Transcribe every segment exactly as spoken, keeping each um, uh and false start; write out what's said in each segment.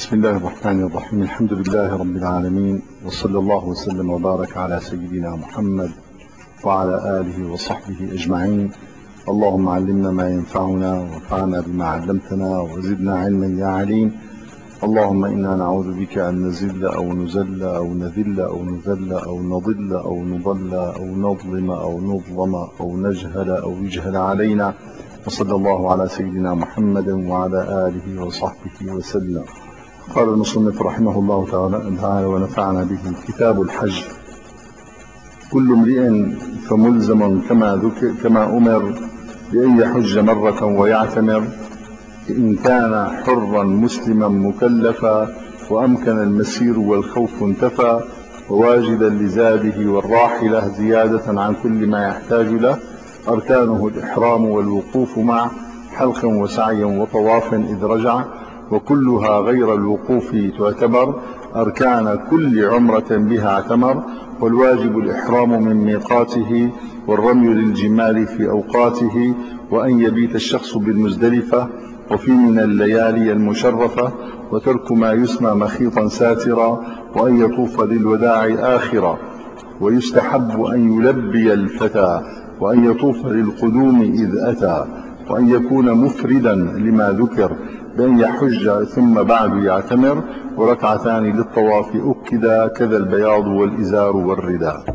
بسم الله الرحمن الرحيم. الحمد لله رب العالمين، وصلى الله وسلم وبارك على سيدنا محمد وعلى آله وصحبه أجمعين. اللهم علمنا ما ينفعنا وانفعنا بما علمتنا وزدنا علما يا عليم. اللهم إنا نعوذ بك أن نزل أو نزل أو نذل أو نذل أو نضل أو نضل أو نظلم أو نظلم أو نجهل أو يجهل علينا. وصلى الله على سيدنا محمد وعلى آله وصحبه وسلم. قال المصنف رحمه الله تعالى ونفعنا به: كتاب الحج. كل امرئ فملزم كما ذكر كما أمر بأن يحج مرة ويعتمر، إن كان حرا مسلما مكلفا وأمكن المسير والخوف انتفى، وواجدا لزاده والراحلة زيادة عن كل ما يحتاج له. أركانه الإحرام والوقوف مع حلق وسعي وطواف إذ رجع، وكلها غير الوقوف تعتبر. أركان كل عمرة بها اعتمر، والواجب الإحرام من ميقاته، والرمي للجمال في أوقاته، وأن يبيت الشخص بالمزدلفة وفي من الليالي المشرفة، وترك ما يسمى مخيطا ساترا، وأن يطوف للوداع آخرا. ويستحب أن يلبي الفتى، وأن يطوف للقدوم إذ أتى، وأن يكون مفردا لما ذكر بأن يحج ثم بعد يعتمر، وركعتان للطواف أكدا، كذا البياض والإزار والرداء.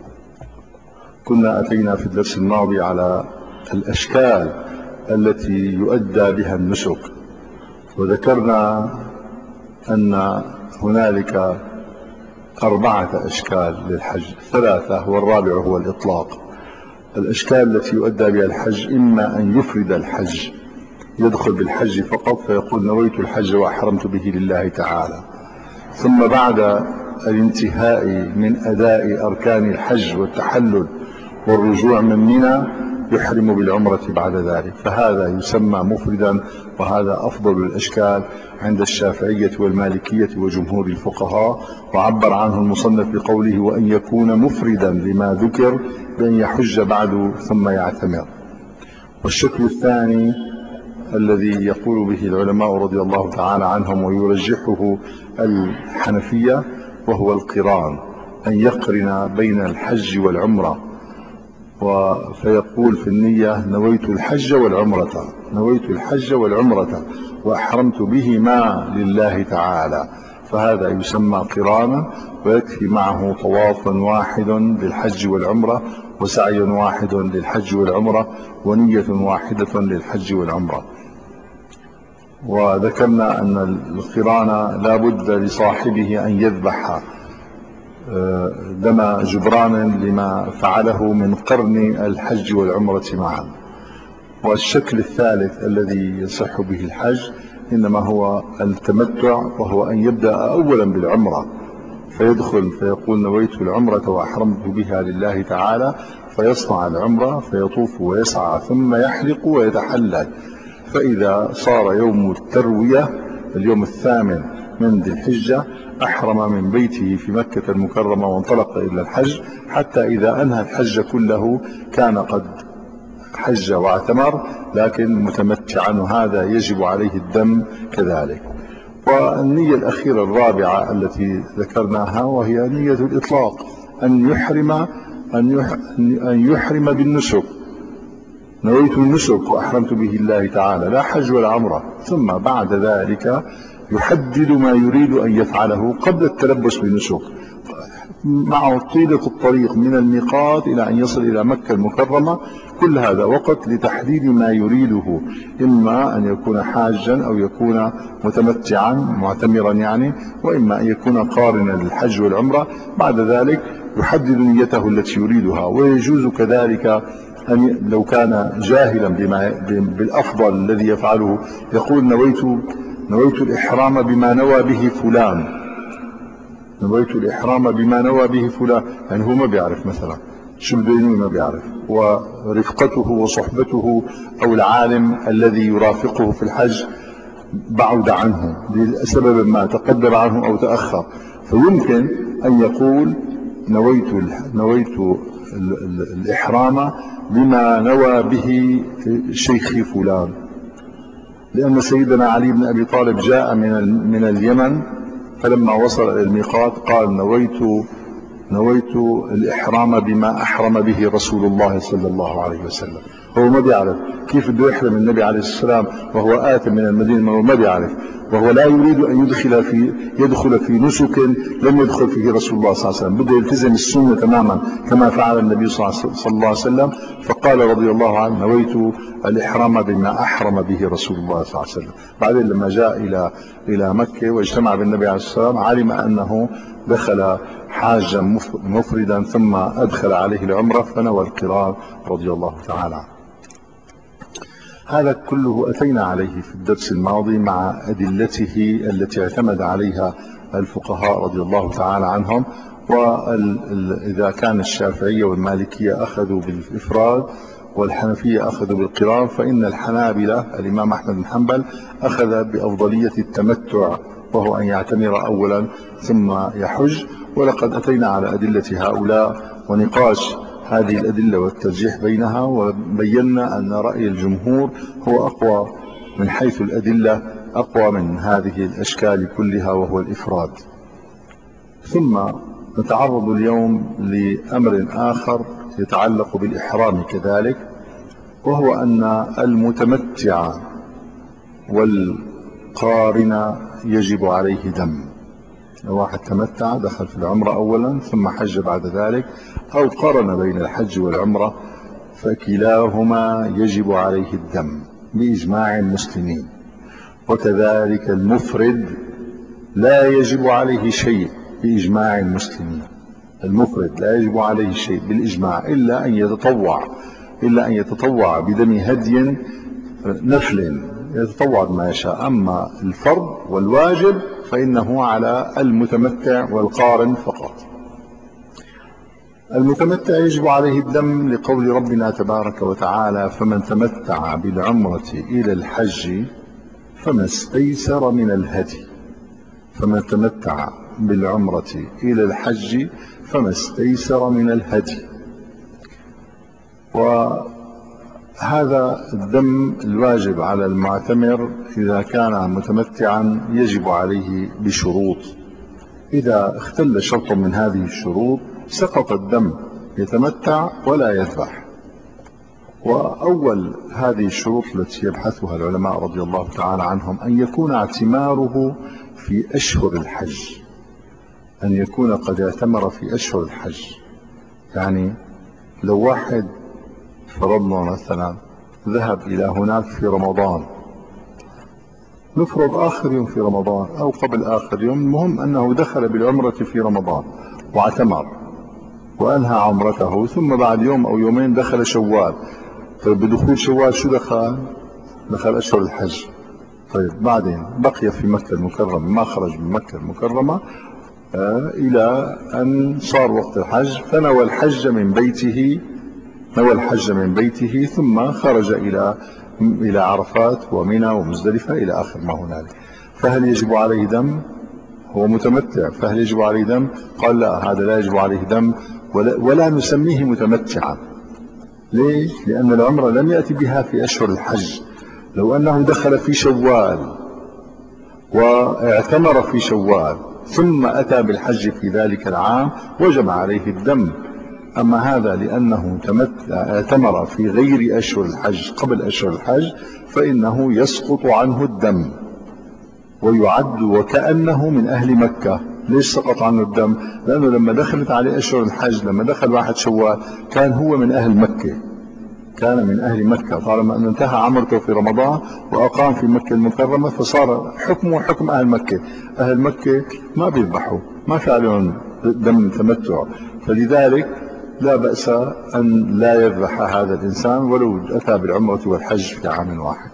كنا أتينا في الدرس الماضي على الأشكال التي يؤدى بها النسك، وذكرنا أن هنالك أربعة أشكال للحج، ثلاثة والرابع هو الإطلاق. الأشكال التي يؤدى بها الحج: إما أن يفرد الحج، يدخل بالحج فقط فيقول نويت الحج وأحرمت به لله تعالى، ثم بعد الانتهاء من أداء أركان الحج والتحلل والرجوع من منى يحرم بالعمرة بعد ذلك، فهذا يسمى مفردا، وهذا أفضل الأشكال عند الشافعية والمالكية وجمهور الفقهاء. وعبر عنه المصنف بقوله: وأن يكون مفردا لما ذكر بأن يحج بعد ثم يعتمر. والشكل الثاني الذي يقول به العلماء رضي الله تعالى عنهم ويرجحه الحنفية وهو القران، أن يقرن بين الحج والعمرة، فيقول في النية نويت الحج والعمرة، نويت الحج والعمرة وأحرمت بهما لله تعالى، فهذا يسمى قرانا، ويكفي معه طواف واحد للحج والعمرة، وسعي واحد للحج والعمرة، ونية واحدة للحج والعمرة. وذكرنا أن القران لا بد لصاحبه أن يذبح دم جبران لما فعله من قرن الحج والعمرة معا. والشكل الثالث الذي يصح به الحج إنما هو التمتع، وهو أن يبدأ أولا بالعمرة، فيدخل فيقول نويت العمرة وأحرمت بها لله تعالى، فيصنع العمرة فيطوف ويسعى ثم يحلق ويتحلل. فإذا صار يوم التروية اليوم الثامن من ذي الحجة أحرم من بيته في مكة المكرمة وانطلق إلى الحج، حتى إذا أنهى الحج كله كان قد حج واعتمر، لكن متمتعا، وهذا يجب عليه الدم كذلك. والنية الأخيرة الرابعة التي ذكرناها وهي نية الإطلاق، أن يحرم أن يحرم بالنسك، نويت النسك وأحرمت به الله تعالى، لا حج ولا عمرة. ثم بعد ذلك يحدد ما يريد أن يفعله قبل التلبس بالنسك، معه طيلة الطريق من الميقات إلى أن يصل إلى مكة المكرمة، كل هذا وقت لتحديد ما يريده، إما أن يكون حاجا أو يكون متمتعا معتمرا يعني، وإما أن يكون قارنا للحج والعمرة. بعد ذلك يحدد نيته التي يريدها. ويجوز كذلك أن لو كان جاهلا بما بالأفضل الذي يفعله يقول نويت نويت الإحرام بما نوى به فلان، نويت الإحرام بما نوى به فلان، يعني هو ما بيعرف مثلا شو بده ينوي، ما بيعرف، ورفقته وصحبته أو العالم الذي يرافقه في الحج بعد عنه لسبب ما تقدم عنه أو تأخر، فيمكن أن يقول نويت نويت الإحرام بما نوى به شيخي فلان، لأن سيدنا علي بن أبي طالب جاء من من اليمن، فلما وصل إلى الميقات قال نويت نويت الإحرام بما أحرم به رسول الله صلى الله عليه وسلم. هو ما بيعرف كيف بده يحرم النبي عليه السلام وهو آت من المدينة، هو ما بيعرف، وهو لا يريد أن يدخل في يدخل في نسك لم يدخل فيه رسول الله صلى الله عليه وسلم، بده يلتزم السنة تماما كما فعل النبي صلى الله عليه وسلم. فقال رضي الله عنه نويت الإحرام بما أحرم به رسول الله صلى الله عليه وسلم. بعدين لما جاء إلى إلى مكة واجتمع بالنبي عليه السلام علم أنه دخل حاجا مفردا ثم أدخل عليه العمرة فنوى القران رضي الله تعالى عنه. هذا كله أتينا عليه في الدرس الماضي مع أدلته التي اعتمد عليها الفقهاء رضي الله تعالى عنهم. وإذا كان الشافعية والمالكية أخذوا بالإفراد والحنفية أخذوا بالقران، فإن الحنابلة الإمام أحمد بن حنبل أخذ بأفضلية التمتع، وهو أن يعتمر أولا ثم يحج. ولقد أتينا على أدلة هؤلاء ونقاش هذه الأدلة والترجيح بينها، وبينا أن رأي الجمهور هو أقوى من حيث الأدلة، أقوى من هذه الأشكال كلها، وهو الإفراد. ثم نتعرض اليوم لأمر آخر يتعلق بالإحرام كذلك، وهو أن المتمتع والقارن يجب عليه دم. واحد تمتع دخل في العمرة أولا ثم حج بعد ذلك، أو قارن بين الحج والعمرة، فكلاهما يجب عليه الدم بإجماع المسلمين. وكذلك المفرد لا يجب عليه شيء بإجماع المسلمين. المفرد لا يجب عليه شيء بالإجماع إلا أن يتطوع إلا أن يتطوع بدم هدي نفل، يتطوع بما يشاء. أما الفرض والواجب فإنه على المتمتع والقارن فقط. المتمتع يجب عليه الدم لقول ربنا تبارك وتعالى فمن تمتع بالعمرة إلى الحج فما استيسر من الهدي. فمن تمتع بالعمرة إلى الحج فما استيسر من الهدي. وهذا الدم الواجب على المعتمر إذا كان متمتعا يجب عليه بشروط، إذا اختل شرط من هذه الشروط سقط الدم، يتمتع ولا يذبح. وأول هذه الشروط التي يبحثها العلماء رضي الله تعالى عنهم أن يكون اعتماره في أشهر الحج، أن يكون قد اعتمر في أشهر الحج. يعني لو واحد فرضنا مثلا ذهب إلى هناك في رمضان، نفرض آخر يوم في رمضان أو قبل آخر يوم، المهم أنه دخل بالعمرة في رمضان واعتمر وأنهى عمرته، ثم بعد يوم أو يومين دخل شوال. طيب بدخول شوال شو دخل؟ دخل أشهر الحج. طيب بعدين بقي في مكة المكرمة، ما خرج من مكة المكرمة آه إلى أن صار وقت الحج، فنوى الحج من بيته نوى الحج من بيته ثم خرج إلى إلى عرفات ومنى ومزدلفة إلى آخر ما هنالك. فهل يجب عليه دم؟ هو متمتع، فهل يجب عليه دم؟ قال لا، هذا لا يجب عليه دم، ولا, ولا نسميه متمتعا. ليش؟ لأن العمرة لم يأتي بها في أشهر الحج. لو أنه دخل في شوال واعتمر في شوال ثم أتى بالحج في ذلك العام وجب عليه الدم. أما هذا لأنه اعتمر في غير أشهر الحج قبل أشهر الحج فإنه يسقط عنه الدم ويعد وكأنه من أهل مكة. ليش سقط عنه الدم؟ لأنه لما دخلت عليه أشهر الحج، لما دخل واحد شوال كان هو من أهل مكة، كان من أهل مكة طالما أن انتهى عمرته في رمضان وأقام في مكة المكرمة، فصار حكمه حكم أهل مكة. أهل مكة ما بيذبحوا، ما في عليهم دم تمتع، فلذلك لا بأس أن لا يذبح هذا الإنسان ولو أتى بالعمرة والحج في عام واحد.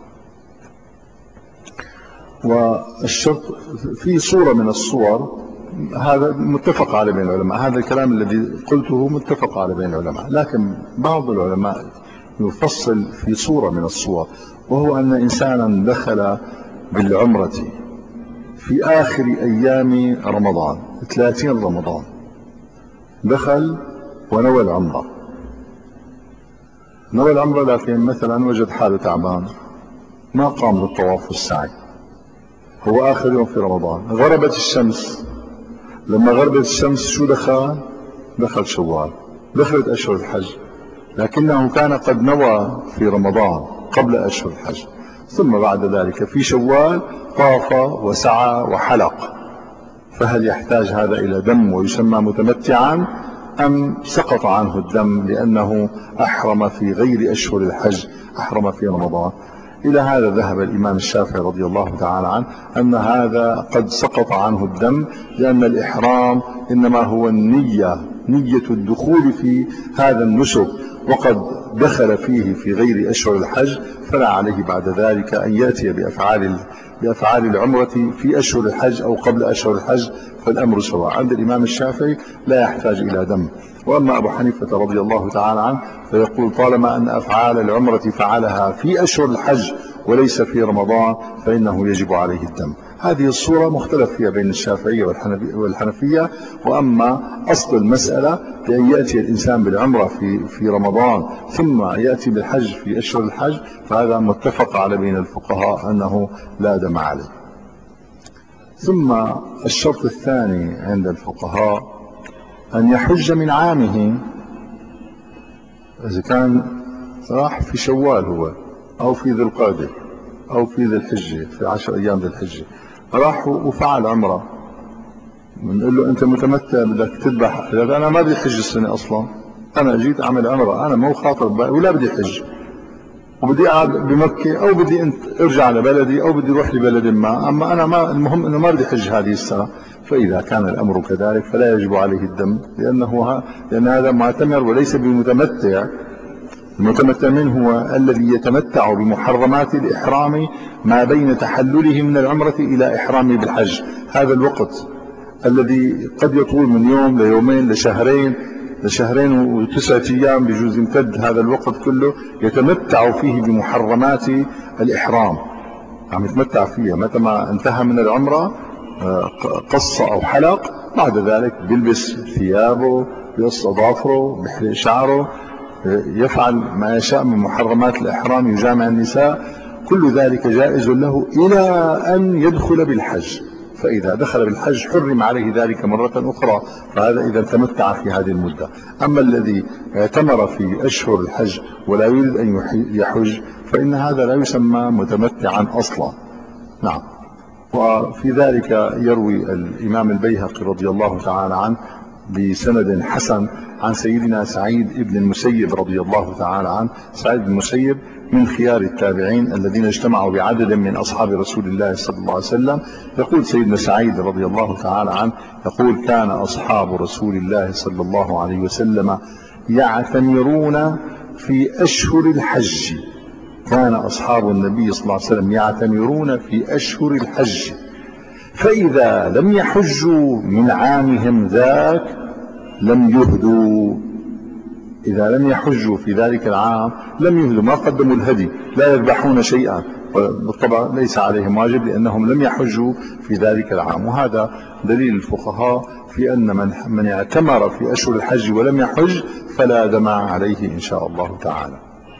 والشرط في صورة من الصور، هذا متفق عليه بين العلماء، هذا الكلام الذي قلته متفق عليه بين العلماء، لكن بعض العلماء يفصل في صورة من الصور، وهو أن إنسانا دخل بالعمرة في آخر أيام رمضان، ثلاثين رمضان دخل ونوى العمرة نوى العمرة لكن مثلا وجد حاله تعبان ما قام بالطواف والسعي، هو آخر يوم في رمضان. غربت الشمس، لما غربت الشمس شو دخل؟ دخل شوال، دخلت أشهر الحج، لكنه كان قد نوى في رمضان قبل أشهر الحج، ثم بعد ذلك في شوال طاف وسعى وحلق. فهل يحتاج هذا إلى دم ويسمى متمتعا، أم سقط عنه الدم لأنه أحرم في غير أشهر الحج، أحرم في رمضان؟ إلى هذا ذهب الإمام الشافعي رضي الله تعالى عنه، أن هذا قد سقط عنه الدم، لأن الإحرام إنما هو النية، نية الدخول في هذا النسك، وقد دخل فيه في غير أشهر الحج، فلا عليه بعد ذلك أن يأتي بأفعال بأفعال العمرة في أشهر الحج أو قبل أشهر الحج، فالأمر سواء. عند الإمام الشافعي لا يحتاج إلى دم. وأما أبو حنيفة رضي الله تعالى عنه فيقول طالما أن أفعال العمرة فعلها في أشهر الحج وليس في رمضان فإنه يجب عليه الدم. هذه الصورة مختلف فيها بين الشافعية والحنفية. وأما أصل المسألة بأن يأتي الإنسان بالعمرة في في رمضان ثم يأتي بالحج في أشهر الحج، فهذا متفق على بين الفقهاء أنه لا دم عليه. ثم الشرط الثاني عند الفقهاء أن يحج من عامه. إذا كان راح في شوال هو أو في ذي القعدة أو في ذي الحجة، في عشر أيام ذي الحجة راح وفعل عمرة، بنقول له أنت متمتع بدك تذبح، أنا ما بدي حج السنة أصلا، أنا جيت أعمل عمرة، أنا مو خاطر ولا بدي حج، وبدي أقعد بمكة أو بدي أنت أرجع لبلدي أو بدي أروح لبلد ما، أما أنا ما المهم أنه ما بدي حج هذه السنة. فإذا كان الأمر كذلك فلا يجب عليه الدم، لأنه لأن هذا معتمر وليس بمتمتع. المتمتع منه هو الذي يتمتع بمحرمات الإحرام ما بين تحلله من العمرة إلى إحرامه بالحج. هذا الوقت الذي قد يطول من يوم ليومين لشهرين لشهرين وتسعة أيام، بجوز يمتد هذا الوقت كله يتمتع فيه بمحرمات الإحرام، عم يتمتع فيها. متى ما انتهى من العمرة قص أو حلق، بعد ذلك بيلبس ثيابه، بيقص أظافره، بيحلق شعره، يفعل ما يشاء من محرمات الإحرام، يجامع النساء، كل ذلك جائز له إلى أن يدخل بالحج. فإذا دخل بالحج حرم عليه ذلك مرة أخرى، فهذا إذا تمتع في هذه المدة. أما الذي اعتمر في أشهر الحج ولا يريد أن يحج فإن هذا لا يسمى متمتعا أصلا. نعم. وفي ذلك يروي الإمام البيهقي رضي الله تعالى عنه بسند حسن عن سيدنا سعيد بن المسيب رضي الله تعالى عنه. سعيد بن المسيب من خيار التابعين الذين اجتمعوا بعدد من أصحاب رسول الله صلى الله عليه وسلم. يقول سيدنا سعيد رضي الله تعالى عنه يقول كان أصحاب رسول الله صلى الله عليه وسلم يعتمرون في أشهر الحج. كان أصحاب النبي صلى الله عليه وسلم يعتمرون في أشهر الحج، فإذا لم يحجوا من عامهم ذاك لم يهدوا. إذا لم يحجوا في ذلك العام لم يهدوا، ما قدموا الهدي، لا يذبحون شيئا، بالطبع ليس عليهم واجب لأنهم لم يحجوا في ذلك العام. وهذا دليل الفقهاء في أن من, من اعتمر في أشهر الحج ولم يحج فلا دم عليه إن شاء الله تعالى.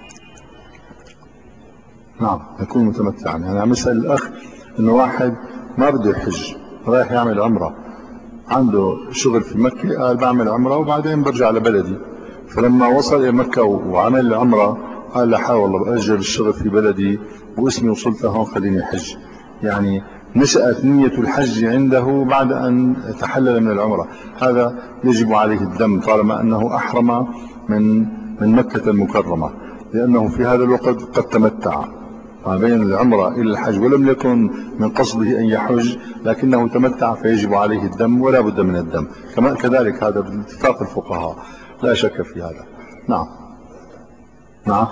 نعم، يكون متمتعا. يعني عم يسأل الأخ إنه واحد ما بده يحج، رايح يعمل عمرة، عنده شغل في مكة، قال بعمل عمرة وبعدين برجع لبلدي، فلما وصل إلى مكة وعمل العمرة قال لا حول والله بأجل الشغل في بلدي واسمي وصلت هون خليني حج. يعني نشأت نية الحج عنده بعد أن تحلل من العمرة، هذا يجب عليه الدم طالما أنه أحرم من من مكة المكرمة، لأنه في هذا الوقت قد تمتع ما بين العمرة إلى الحج ولم يكن من قصده أن يحج، لكنه تمتع فيجب عليه الدم ولا بد من الدم. كما كذلك هذا باتفاق الفقهاء لا شك في هذا. نعم. نعم.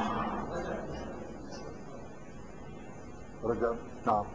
رجب. نعم.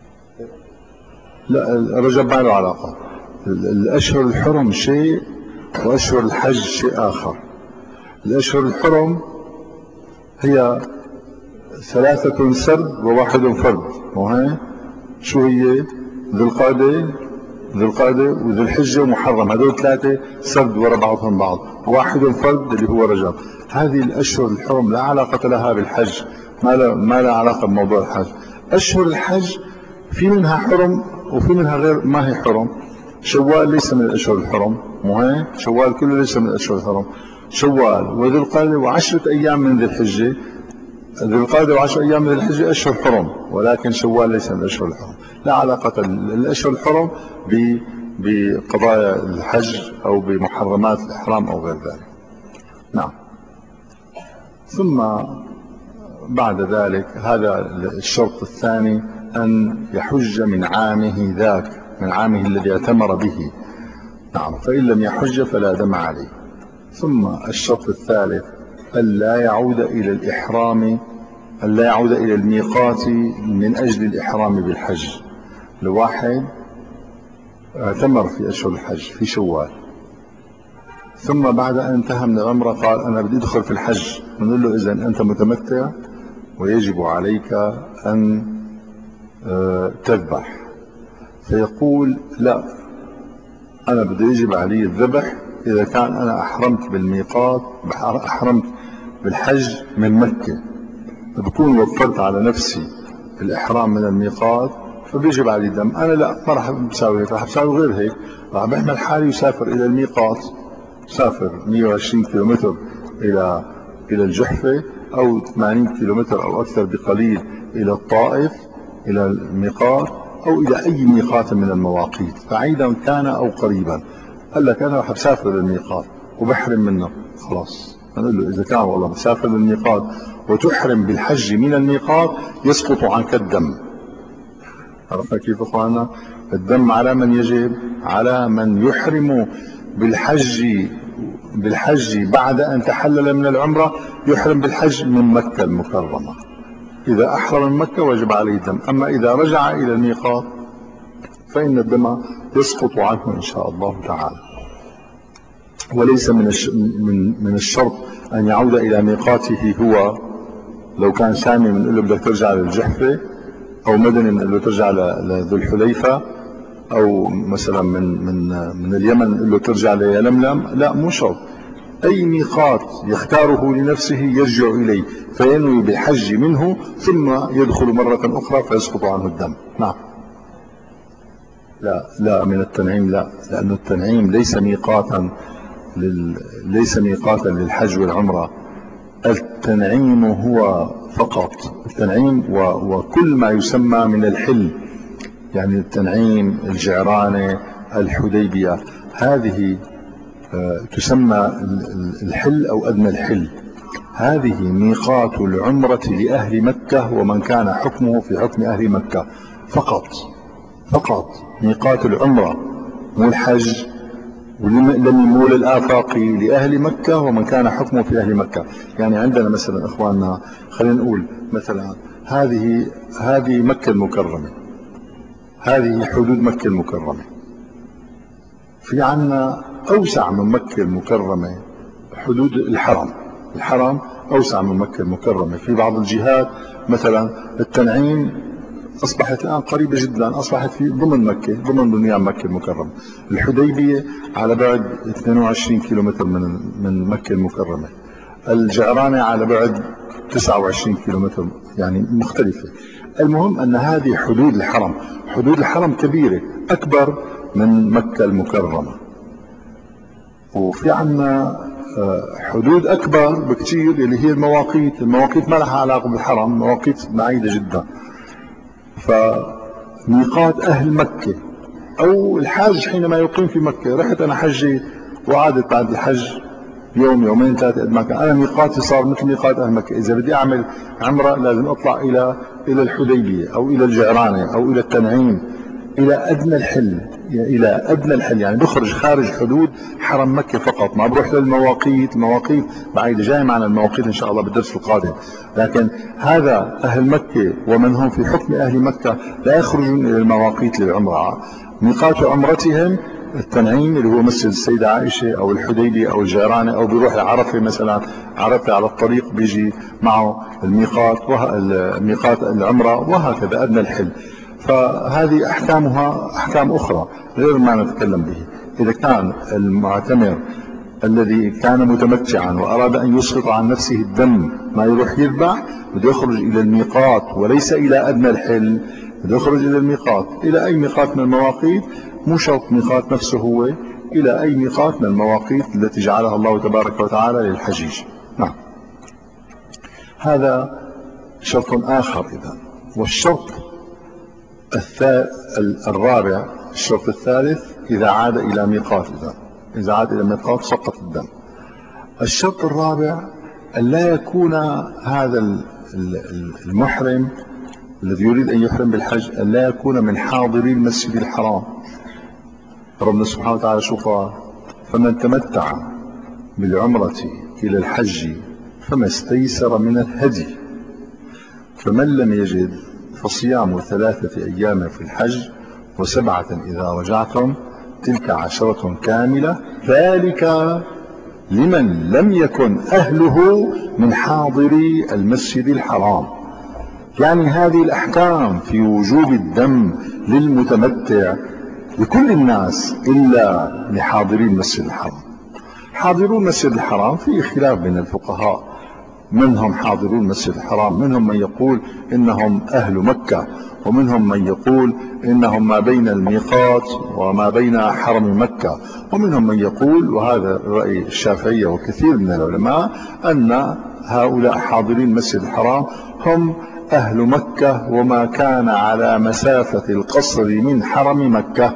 لا، الرجب ما له علاقة. الأشهر الحرم شيء وأشهر الحج شيء آخر. الأشهر الحرم هي ثلاثة سرد وواحد فرد، وهي شو هي؟ ذي القعدة ذي القعدة وذي الحجة ومحرم، هذول ثلاثة سرد ورا بعضهم بعض، واحد فرد اللي هو رجب. هذه الأشهر الحرم لا علاقة لها بالحج ما له ما له علاقة بموضوع الحج. أشهر الحج في منها حرم وفي منها غير ما هي حرم. شوال ليس من الأشهر الحرم، مو هيك؟ شوال كله ليس من الأشهر الحرم. شوال وذي القعدة وعشرة أيام من ذي الحجة، ذي القعدة وعشرة أيام من ذي الحجة أشهر حرم، ولكن شوال ليس من الأشهر الحرم. لا علاقة الأشهر الحرم بقضايا الحج أو بمحرمات الإحرام أو غير ذلك. نعم. ثم بعد ذلك هذا الشرط الثاني أن يحج من عامه ذاك، من عامه الذي اعتمر به. نعم. فإن لم يحج فلا دم عليه. ثم الشرط الثالث ألا يعود إلى الإحرام، ألا يعود إلى الميقات من أجل الإحرام بالحج. الواحد اعتمر في أشهر الحج في شوال، ثم بعد أن انتهى من العمرة قال أنا بدي أدخل في الحج. نقول له إذن أنت متمتع ويجب عليك أن تذبح. فيقول لا، أنا بدي يجب علي الذبح إذا كان أنا أحرمت بالميقات، أحرمت بالحج من مكة، بكون وفرت على نفسي الإحرام من الميقات فبيجب علي الدم. أنا لا، ما راح بساوي هيك، راح بساوي غير هيك، راح بحمل حالي وسافر إلى الميقات، سافر مئة وعشرين كيلومتر إلى إلى الجحفة، أو ثمانين كيلومتر أو أكثر بقليل إلى الطائف إلى الميقات، أو إلى أي ميقات من المواقيت بعيدا كان أو قريبا. قال لك أنا راح بسافر للميقات وبحرم منه، خلاص. نقول له إذا كان والله بسافر للميقات وتحرم بالحج من الميقات يسقط عنك الدم. عرفنا كيف أخوانا؟ الدم على من يجب؟ على من يحرم بالحج بالحج بعد أن تحلل من العمرة، يحرم بالحج من مكة المكرمة. إذا أحرم من مكة وجب عليه الدم، أما إذا رجع إلى الميقات فإن الدم يسقط عنه إن شاء الله تعالى. وليس من من من الشرط أن يعود إلى ميقاته هو. لو كان سامي بنقول له بدك ترجع للجحفة، أو مدني بنقول له ترجع لذو الحليفة، أو مثلا من من من اليمن نقول له ترجع ليلملم. لا، مو شرط. أي ميقات يختاره لنفسه يرجع إليه فينوي بالحج منه، ثم يدخل مرة أخرى فيسقط عنه الدم. نعم. لا لا، من التنعيم لا، لأن التنعيم ليس ميقاتا لل... ليس ميقاتا للحج والعمرة. التنعيم هو فقط التنعيم و... وكل ما يسمى من الحل، يعني التنعيم، الجعرانة، الحديبية، هذه تسمى الحل أو أدنى الحل. هذه ميقات العمرة لأهل مكة ومن كان حكمه في حكم أهل مكة فقط. فقط ميقات العمرة، مو الحج، ولم يمول الآفاقي لأهل مكة ومن كان حكمه في أهل مكة. يعني عندنا مثلا إخواننا، خلينا نقول مثلا هذه هذه مكة المكرمة، هذه حدود مكة المكرمة. في عنا أوسع من مكة المكرمة حدود الحرم. الحرم أوسع من مكة المكرمة في بعض الجهات. مثلا التنعيم أصبحت الآن قريبة جدا، أصبحت في ضمن مكة، ضمن بنيان مكة المكرمة. الحديبية على بعد اثنين وعشرين كيلومتر من من مكة المكرمة. الجعرانة على بعد تسعة وعشرين كيلومتر، يعني مختلفة. المهم أن هذه حدود الحرم، حدود الحرم كبيرة أكبر من مكة المكرمة. وفي عنا حدود أكبر بكثير اللي هي المواقيت. المواقيت ما لها علاقة بالحرم، مواقيت بعيدة جدا. فميقات أهل مكة أو الحاج حينما يقيم في مكة، رحت أنا حجي وعادت بعد الحج يوم يومين ثلاثة قد ما كان، أنا ميقاتي صار مثل ميقات أهل مكة. إذا بدي أعمل عمرة لازم أطلع إلى إلى الحديبية أو إلى الجعرانة أو إلى التنعيم، إلى أدنى الحل، إلى أدنى الحل، يعني بخرج خارج حدود حرم مكة فقط، ما بروح للمواقيت. المواقيت بعيدة، جاي معنا المواقيت إن شاء الله بالدرس القادم. لكن هذا أهل مكة ومن هم في حكم أهل مكة لا يخرجون إلى المواقيت للعمرة. ميقات عمرتهم التنعيم اللي هو مسجد السيدة عائشة أو الحديبية أو الجعرانة، أو بيروح لعرفة مثلا، عرفة على الطريق بيجي معه الميقات ميقات العمرة، وهكذا أدنى الحل. فهذه أحكامها أحكام أخرى غير ما نتكلم به. إذا كان المعتمر الذي كان متمتعا وأراد أن يسقط عن نفسه الدم ما يروح يذبح بده يخرج إلى الميقات وليس إلى أدنى الحل، بده يخرج إلى الميقات. إلى أي ميقات من المواقيت؟ مو شرط ميقات نفسه هو، إلى أي ميقات من المواقيت التي جعلها الله تبارك وتعالى للحجيج. نعم، هذا شرط آخر إذن. والشرط الرابع، الشرط الثالث، إذا عاد إلى ميقات، إذا إذا عاد إلى ميقات سقط الدم. الشرط الرابع أن لا يكون هذا المحرم الذي يريد أن يحرم بالحج أن لا يكون من حاضري المسجد الحرام. ربنا سبحانه وتعالى شو قال؟ فمن تمتع بالعمرة إلى الحج فما استيسر من الهدي فمن لم يجد فصيام ثلاثة أيام في الحج وسبعة إذا رجعتم تلك عشرة كاملة ذلك لمن لم يكن أهله من حاضري المسجد الحرام. يعني هذه الأحكام في وجوب الدم للمتمتع لكل الناس إلا لحاضري المسجد الحرام. حاضرو المسجد الحرام في خلاف بين الفقهاء من هم حاضرو المسجد الحرام. منهم من يقول إنهم أهل مكة، ومنهم من يقول إنهم ما بين الميقات وما بين حرم مكة، ومنهم من يقول، وهذا رأي الشافعية وكثير من العلماء، أن هؤلاء حاضرين المسجد الحرام هم أهل مكة وما كان على مسافة القصر من حرم مكة.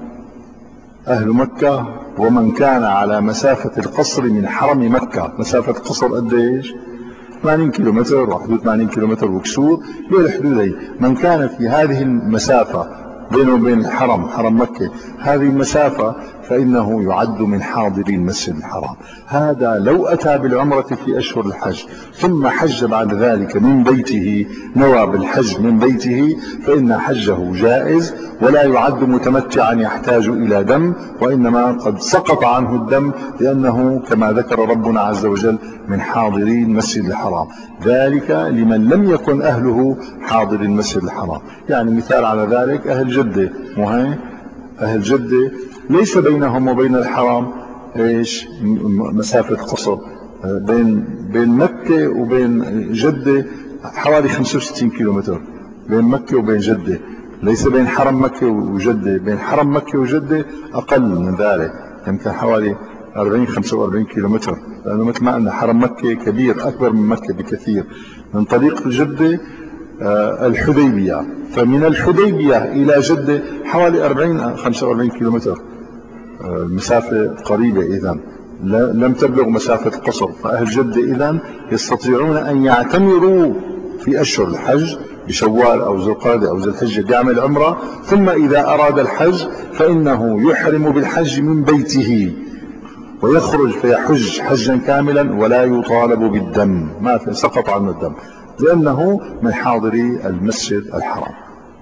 أهل مكة ومن كان على مسافة القصر من حرم مكة. مسافة القصر قديش؟ ثمانين كيلومتر وحدود ثمانين كيلومتر وكسور. هي الحدود من كان في هذه المسافة بينه وبين الحرم حرم مكة هذه المسافة فإنه يعد من حاضري المسجد الحرام. هذا لو أتى بالعمرة في أشهر الحج ثم حج بعد ذلك من بيته، نوى بالحج من بيته، فإن حجه جائز ولا يعد متمتعا يحتاج إلى دم، وإنما قد سقط عنه الدم لأنه كما ذكر ربنا عز وجل من حاضري المسجد الحرام. ذلك لمن لم يكن أهله حاضر المسجد الحرام. يعني مثال على ذلك أهل جدة، وهي أهل جدة ليس بينهم وبين الحرام إيش مسافة قصر، بين بين مكة وبين جدة حوالي خمسة وستين كيلومتر بين مكة وبين جدة، ليس بين حرم مكة وجدة. بين حرم مكة وجدة أقل من ذلك، يمكن حوالي أربعين خمسة وأربعين كيلومتر، لأنه مثل ما قلنا حرم مكة كبير أكبر من مكة بكثير. من طريق جدة الحديبية، فمن الحديبية إلى جدة حوالي أربعين خمسة وأربعين كيلومتر، المسافة قريبة. إذن لم تبلغ مسافة القصر. فأهل جدة إذن يستطيعون أن يعتمروا في أشهر الحج بشوال أو ذو القعدة أو ذو الحجة، يعمل عمرة، ثم إذا أراد الحج فإنه يحرم بالحج من بيته ويخرج فيحج حجا كاملا ولا يطالب بالدم، ما في سقط عنه الدم لأنه من حاضري المسجد الحرام.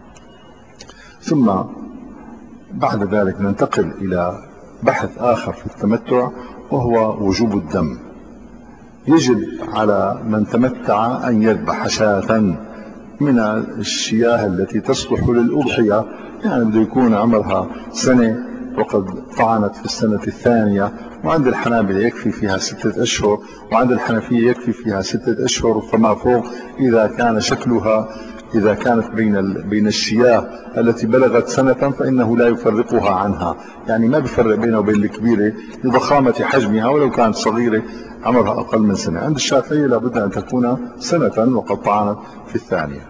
ثم بعد ذلك ننتقل إلى بحث آخر في التمتع، وهو وجوب الدم. يجب على من تمتع أن يذبح شاة من الشياه التي تصلح للأضحية، يعني بده يكون عمرها سنة وقد طعنت في السنة الثانية، وعند الحنابلة يكفي فيها ستة أشهر، وعند الحنفية يكفي فيها ستة أشهر فما فوق إذا كان شكلها إذا كانت بين بين الشياه التي بلغت سنة فإنه لا يفرقها عنها، يعني ما بيفرق بينها وبين الكبيرة لضخامة حجمها ولو كانت صغيرة عمرها أقل من سنة. عند الشافعية لابد أن تكون سنة وقد طعنت في الثانية.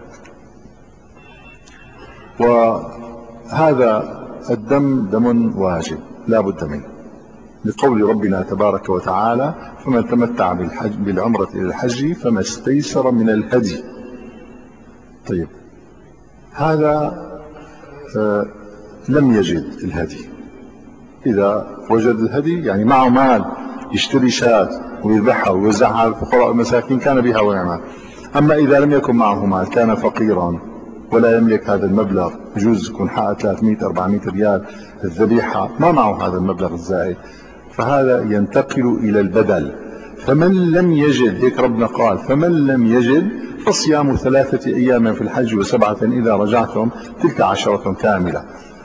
وهذا الدم دم واجب لا بد منه، لقول ربنا تبارك وتعالى فمن تمتع بالحج بالعمرة إلى الحج فما استيسر من الهدي. طيب هذا آه لم يجد الهدي، إذا وجد الهدي يعني معه مال يشتري شاة ويذبحها ويوزعها على الفقراء والمساكين كان بها ونعمة. أما إذا لم يكن معه مال، كان فقيرا ولا يملك هذا المبلغ، يجوز يكون حقق ثلاثمئة أربعمئة ريال الذبيحة، ما معه هذا المبلغ الزائد، فهذا ينتقل إلى البدل. فمن لم يجد، هيك ربنا قال فمن لم يجد فصيام ثلاثة أيام في الحج وسبعة إذا رجعتم تلك عشرة كاملة.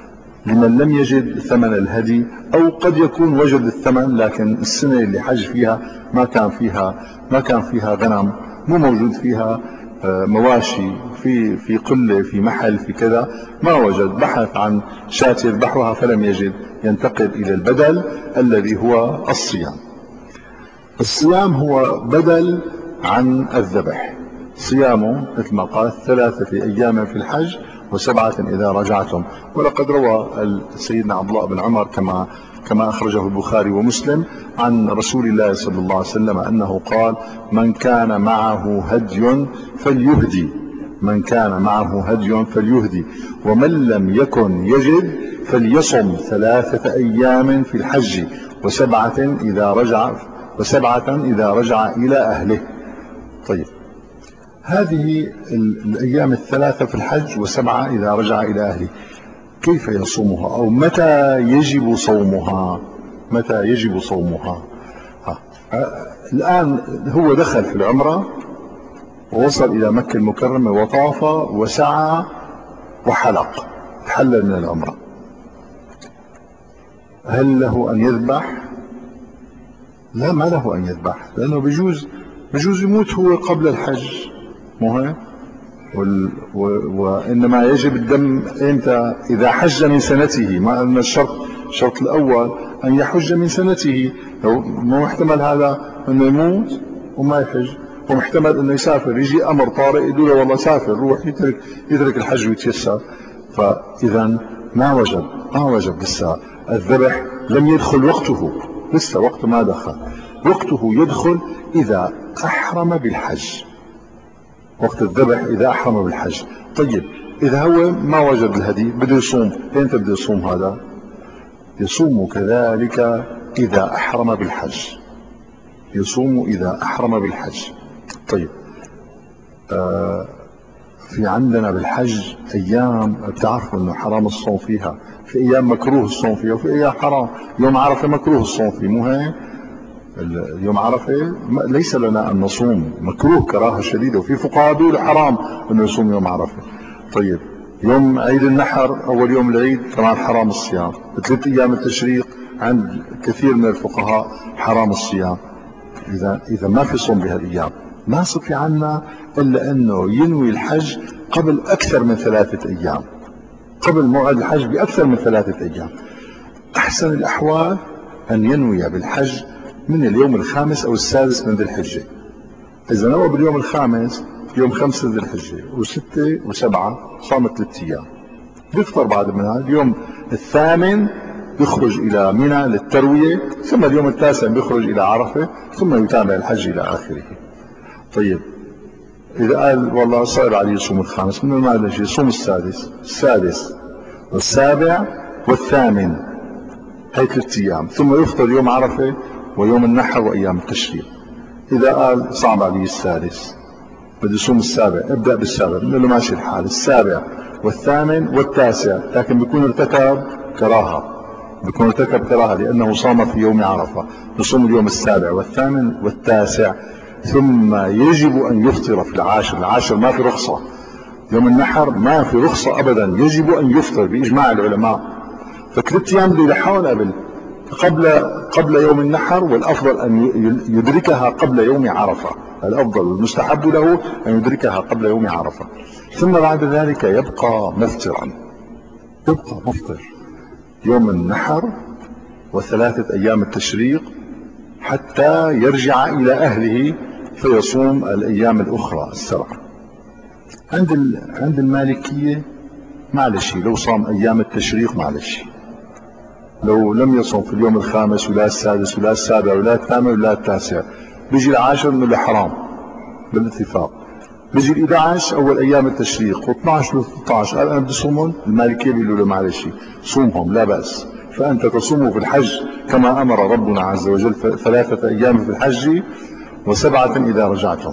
لمن لم يجد ثمن الهدي، أو قد يكون وجد الثمن لكن السنة اللي حج فيها ما كان فيها ما كان فيها غنم، مو موجود فيها مواشي، في في قلة، في محل، في كذا، ما وجد، بحث عن شاة يذبحها فلم يجد، ينتقل إلى البدل الذي هو الصيام. الصيام هو بدل عن الذبح. صيامه مثل ما قال ثلاثة أيام في الحج وسبعة إذا رجعتم. ولقد روى سيدنا عبد الله بن عمر كما كما أخرجه البخاري ومسلم عن رسول الله صلى الله عليه وسلم أنه قال: من كان معه هدي فليهدي من كان معه هدي فليهدي ومن لم يكن يجد فليصم ثلاثة أيام في الحج وسبعة إذا رجع وسبعة إذا رجع إلى أهله. طيب، هذه الأيام الثلاثة في الحج وسبعة إذا رجع إلى أهله كيف يصومها، أو متى يجب صومها؟ متى يجب صومها؟ ها. الآن هو دخل في العمرة ووصل إلى مكة المكرمة وطاف وسعى وحلق، تحلل من العمرة. هل له أن يذبح؟ لا، ما له أن يذبح، لأنه بجوز بجوز يموت هو قبل الحج، مو هيك؟ وال... و... وإنما يجب الدم إمتى؟ إذا حج من سنته. ما أن الشرط الشرط الأول أن يحج من سنته. لو مو محتمل هذا أنه يموت وما يحج، ومحتمل أنه يسافر، يجي أمر طارئ يقول له والله سافر، روح، يترك يترك الحج ويتيسر. فإذا ما وجب ما وجب لسه الذبح، لم يدخل وقته، لسه وقته ما دخل. وقته يدخل إذا أحرم بالحج، وقت الذبح إذا أحرم بالحج. طيب، إذا هو ما وجد الهدي بده يصوم، أنت بده يصوم هذا؟ يصوم كذلك إذا أحرم بالحج، يصوم إذا أحرم بالحج. طيب، آه في عندنا بالحج أيام بتعرفوا أنه حرام الصوم فيها، في أيام مكروه الصوم فيها، وفي أيام حرام. يوم عرفة مكروه الصوم فيه، مو هيك؟ يوم عرفة ليس لنا أن نصوم، مكروه كراهة شديدة، وفي فقهاء بيقولوا حرام أنه يصوم يوم عرفة. طيب، يوم عيد النحر أول يوم العيد كمان حرام الصيام. ثلاث أيام التشريق عند كثير من الفقهاء حرام الصيام. إذا إذا ما في صوم بهالأيام، ما صفي عنا إلا أنه ينوي الحج قبل أكثر من ثلاثة أيام، قبل موعد الحج بأكثر من ثلاثة أيام. أحسن الأحوال أن ينوي بالحج من اليوم الخامس أو السادس من ذي الحجة. إذا نوى باليوم الخامس، يوم خمسة ذي الحجة وستة وسبعة صام ثلاثة أيام، بيفطر بعد منها. اليوم الثامن يخرج إلى منى للتروية، ثم اليوم التاسع بيخرج إلى عرفة، ثم يتابع الحج إلى آخره. طيب، إذا قال والله صار عليه يصوم الخامس، من ما هذا شيء، يصوم السادس السادس والسابع والثامن، هي ثلاث أيام، ثم يفطر يوم عرفة ويوم النحر وأيام التشريق. إذا قال صعب عليه السادس، بده يصوم السابع، ابدأ بالسابع، بنقول له ماشي الحال، السابع والثامن والتاسع، لكن بيكون ارتكب كراهة، بيكون ارتكب كراهة لأنه صام في يوم عرفة. يصوم اليوم السابع والثامن والتاسع، ثم يجب أن يفطر في العاشر. العاشر ما في رخصة، يوم النحر ما في رخصة أبدا، يجب أن يفطر بإجماع العلماء. فثلاث أيام بده يلحقون قبل قبل قبل يوم النحر، والأفضل أن يدركها قبل يوم عرفة، الأفضل والمستحب له أن يدركها قبل يوم عرفة. ثم بعد ذلك يبقى مفطرا، يبقى مفطر يوم النحر وثلاثة أيام التشريق حتى يرجع إلى أهله فيصوم الأيام الأخرى السبعة. عند عند المالكية معلش، لو صام أيام التشريق معلش، لو لم يصوم في اليوم الخامس ولا السادس ولا السابع ولا الثامن ولا التاسع، بيجي العاشر من الحرام بالاتفاق، بيجي الإحدى عشر أول أيام التشريق و12 و13 قال أنا بدي صومهم، المالكية بيقولوا له معلش صومهم لا بأس، فأنت تصوم في الحج كما أمر ربنا عز وجل ثلاثة أيام في الحج وسبعة إذا رجعتم.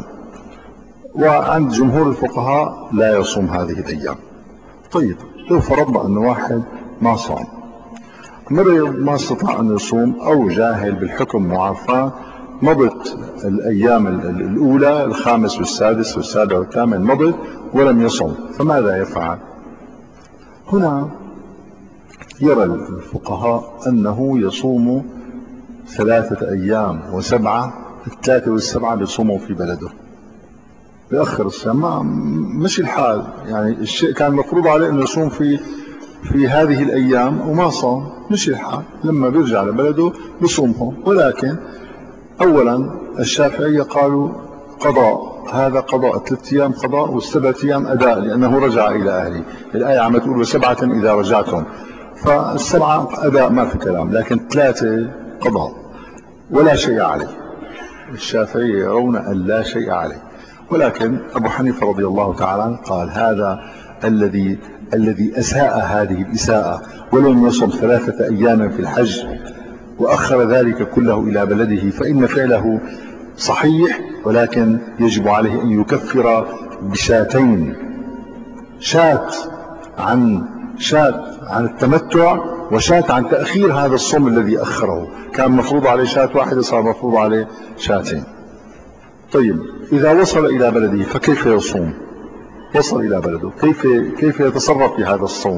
وعند جمهور الفقهاء لا يصوم هذه الأيام. طيب، لو فرضنا أن واحد ما صام، مريض ما استطاع أن يصوم، أو جاهل بالحكم وعرفان، مضت الأيام الأولى الخامس والسادس والسابع والثامن مضت ولم يصم، فماذا يفعل؟ هنا يرى الفقهاء أنه يصوم ثلاثة أيام وسبعة، الثلاثة والسبعة بيصوموا في بلده، بيأخر الصيام. مش الحال يعني الشيء كان مفروض عليه أنه يصوم في في هذه الأيام وما صام، مش الحال، لما بيرجع لبلده بيصومهم. ولكن أولا الشافعية قالوا قضاء، هذا قضاء، ثلاثة أيام قضاء والسبعة أيام أداء، لأنه رجع إلى أهله. الآية عم تقول وسبعة إذا رجعتم، فالسبعة أداء ما في كلام، لكن ثلاثة قضاء ولا شيء عليه. الشافعية يرون أن لا شيء عليه، ولكن أبو حنيفة رضي الله تعالى عنه قال هذا الذي الذي أساء هذه الإساءة ولم يصم ثلاثة أيام في الحج وأخر ذلك كله إلى بلده، فإن فعله صحيح، ولكن يجب عليه أن يكفر بشاتين، شات عن شات عن التمتع وشات عن تأخير هذا الصوم الذي أخره. كان مفروض عليه شات واحدة، صار مفروض عليه شاتين. طيب إذا وصل إلى بلده فكيف يصوم؟ وصل إلى بلده كيف كيف يتصرف في هذا الصوم؟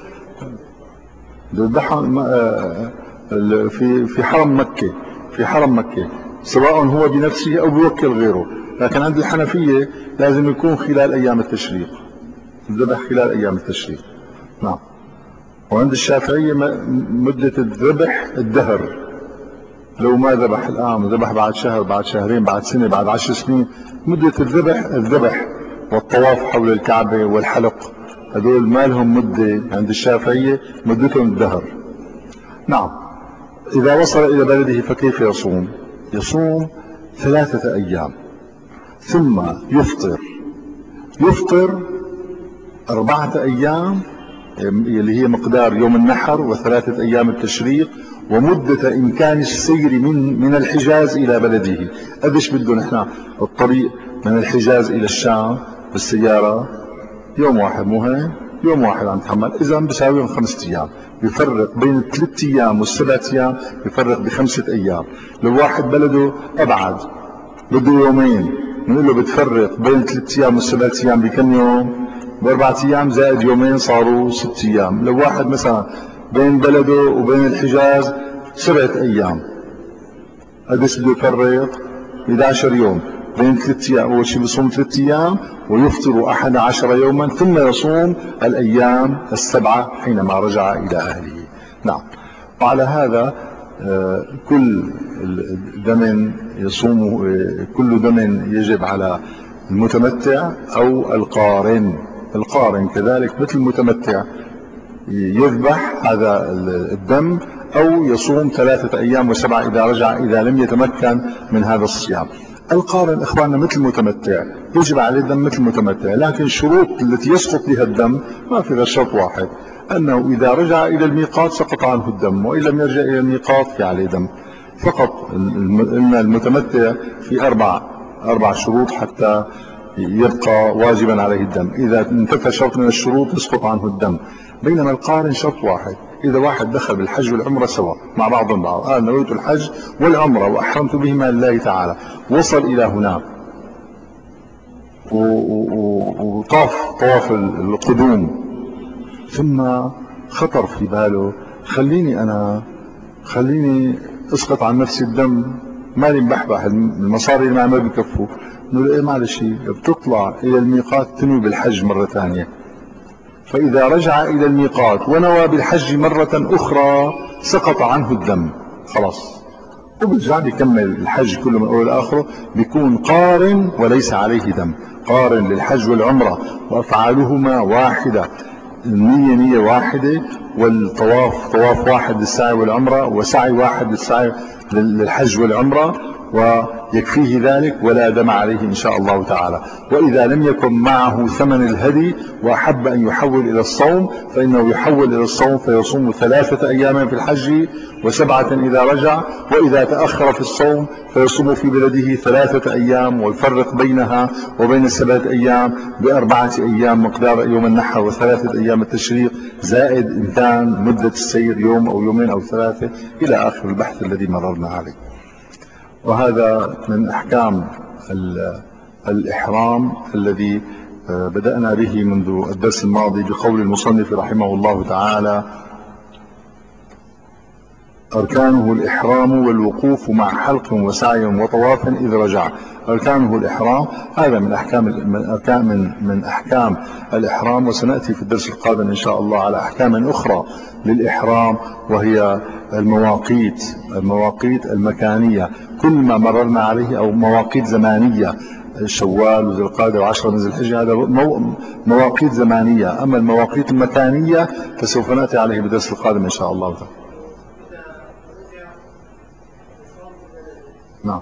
في في حرم مكة في حرم مكة سواء هو بنفسه أو بيوكل غيره، لكن عند الحنفية لازم يكون خلال أيام التشريق، الذبح خلال أيام التشريق. نعم. وعند الشافعية مدة الذبح الدهر، لو ما ذبح الآن ذبح بعد شهر، بعد شهرين، بعد سنة، بعد عشر سنين، مدة الذبح الذبح والطواف حول الكعبة والحلق، هذول ما لهم مدة عند الشافعية، مدتهم الدهر. نعم. إذا وصل إلى بلده فكيف يصوم؟ يصوم ثلاثة أيام ثم يفطر يفطر أربعة أيام اللي هي مقدار يوم النحر وثلاثة أيام التشريق، ومدة إمكان السير من من الحجاز إلى بلده. قديش بده نحن الطريق من الحجاز إلى الشام بالسيارة؟ يوم واحد، مو هيك؟ يوم واحد عم تحمل، إذا بيساويهم خمسة أيام. بيفرق بين الثلاث أيام والسبعة أيام، بيفرق بخمسة أيام. لو واحد بلده أبعد بده يومين، بنقول له بتفرق بين الثلاث أيام والسبعة أيام بكم يوم؟ بأربعة أيام زائد يومين صاروا ست أيام. لو واحد مثلا بين بلده وبين الحجاز سبعة أيام، قديش بده يفرق؟ إحدى عشر يوم. بين ثلاث أيام، أول شيء بيصوم ثلاث أيام ويفطر أحد عشر يوما، ثم يصوم الأيام السبعة حينما رجع إلى أهله. نعم. وعلى هذا كل دم يصوم، كل دم يجب على المتمتع أو القارن. القارن كذلك مثل المتمتع يذبح هذا الدم أو يصوم ثلاثة أيام وسبعة إذا رجع، إذا لم يتمكن من هذا الصيام. القارن إخواننا مثل المتمتع، يجب عليه الدم مثل المتمتع، لكن الشروط التي يسقط بها الدم ما في غير شرط واحد، أنه إذا رجع إلى الميقات سقط عنه الدم، وإن لم يرجع إلى الميقات في عليه دم فقط. إن المتمتع في أربع أربع شروط حتى يبقى واجبا عليه الدم، إذا انتفى شرط من الشروط يسقط عنه الدم. بينما القارن شرط واحد، إذا واحد دخل بالحج والعمرة سوا مع بعضهم بعض، قال نويت الحج والعمرة وأحرمت بهما لله تعالى، وصل إلى هناك وطاف طواف القدوم، ثم خطر في باله خليني أنا خليني اسقط عن نفسي الدم، مالي مبحبح، المصاري اللي ما بيكفوا. نقول ايه معلش، بتطلع الى الميقات تنوي بالحج مرة ثانية، فاذا رجع الى الميقات ونوى بالحج مرة اخرى سقط عنه الدم خلاص، وبيرجع بيكمل الحج كله من اول لاخره، بيكون قارن وليس عليه دم. قارن للحج والعمرة وافعالهما واحدة، النية نية واحدة، والطواف طواف واحد للسعي والعمرة، وسعي واحد للسعي للحج والعمرة، ويكفيه ذلك ولا دم عليه إن شاء الله تعالى. وإذا لم يكن معه ثمن الهدي وأحب أن يحول إلى الصوم فإنه يحول إلى الصوم، فيصوم ثلاثة أيام في الحج وسبعة إذا رجع، وإذا تأخر في الصوم فيصوم في بلده ثلاثة أيام ويفرق بينها وبين السبعة أيام بأربعة أيام مقدار يوم النحر وثلاثة أيام التشريق، زائد إن كان مدة السير يوم أو يومين أو ثلاثة، إلى آخر البحث الذي مررنا عليه. وهذا من أحكام الإحرام الذي بدأنا به منذ الدرس الماضي بقول المصنف رحمه الله تعالى: أركانه الإحرام والوقوف مع حلق وسعي وطواف إذ رجع. أركانه الإحرام هذا من أحكام من أركان من من أحكام الإحرام، وسنأتي في الدرس القادم إن شاء الله على أحكام أخرى للإحرام، وهي المواقيت المواقيت المكانية. كل ما مررنا عليه أو مواقيت زمانية، شوال وذي القعدة وعشرة من ذي الحجة، هذا مواقيت زمانية. أما المواقيت المكانية فسوف نأتي عليه بالدرس القادم إن شاء الله تعالى. نعم.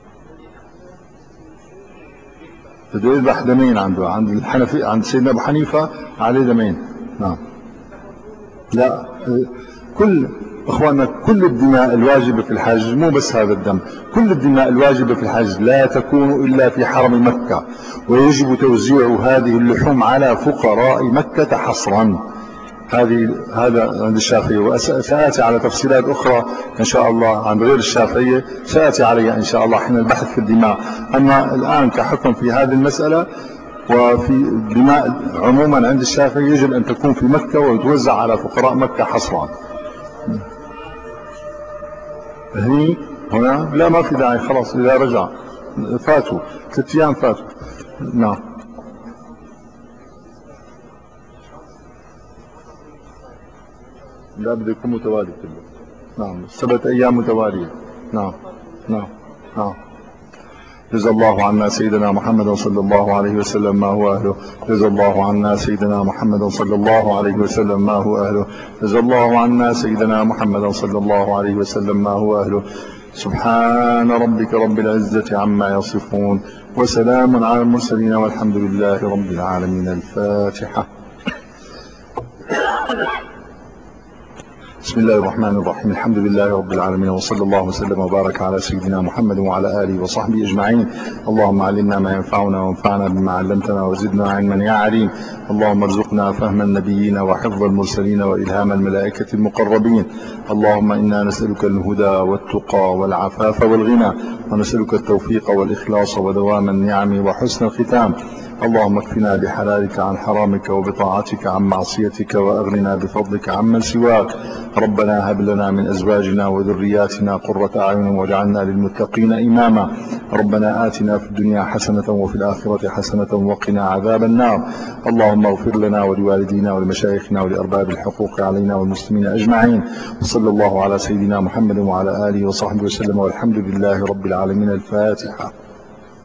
بده يذبح دمين عنده، عند الحنفي عند سيدنا ابو حنيفه عليه دمين. نعم. لا، كل اخواننا كل الدماء الواجبه في الحج، مو بس هذا الدم، كل الدماء الواجبه في الحج لا تكون الا في حرم مكه، ويجب توزيع هذه اللحوم على فقراء مكه حصرا. هذه هذا عند الشافعية، وسآتي على تفصيلات أخرى إن شاء الله عند غير الشافعية، سآتي عليها إن شاء الله حين البحث في الدماء. أما الآن كحكم في هذه المسألة، وفي الدماء عموما عند الشافعية يجب أن تكون في مكة وتوزع على فقراء مكة حصرا. هني هنا لا، ما في داعي، خلاص إذا رجع فاتوا ست أيام فاتوا. نعم. لا، بده يكون متوالي كله. نعم، سبعة أيام متوالية. نعم نعم نعم. جزا الله عنا سيدنا محمد صلى الله عليه وسلم ما هو أهله. جزا الله عنا سيدنا محمد صلى الله عليه وسلم ما هو أهله. جزا الله عنا سيدنا محمد صلى الله عليه وسلم ما هو أهله. سبحان ربك رب العزة عما يصفون، وسلام على المرسلين، والحمد لله رب العالمين. الفاتحة. بسم الله الرحمن الرحيم. الحمد لله رب العالمين، وصلى الله وسلم وبارك على سيدنا محمد وعلى آله وصحبه أجمعين. اللهم علمنا ما ينفعنا، وانفعنا بما علمتنا، وزدنا علما يا عليم. اللهم ارزقنا فهم النبيين وحفظ المرسلين وإلهام الملائكة المقربين. اللهم إنا نسألك الهدى والتقى والعفاف والغنى، ونسألك التوفيق والإخلاص ودوام النعم وحسن الختام. اللهم اكفنا بحلالك عن حرامك، وبطاعتك عن معصيتك، وأغننا بفضلك عمن سواك. ربنا هب لنا من أزواجنا وذرياتنا قرة أعين واجعلنا للمتقين إماما. ربنا آتنا في الدنيا حسنة وفي الآخرة حسنة وقنا عذاب النار. اللهم اغفر لنا ولوالدينا ولمشايخنا ولأرباب الحقوق علينا والمسلمين أجمعين. وصلى الله على سيدنا محمد وعلى آله وصحبه وسلم، والحمد لله رب العالمين. الفاتحة.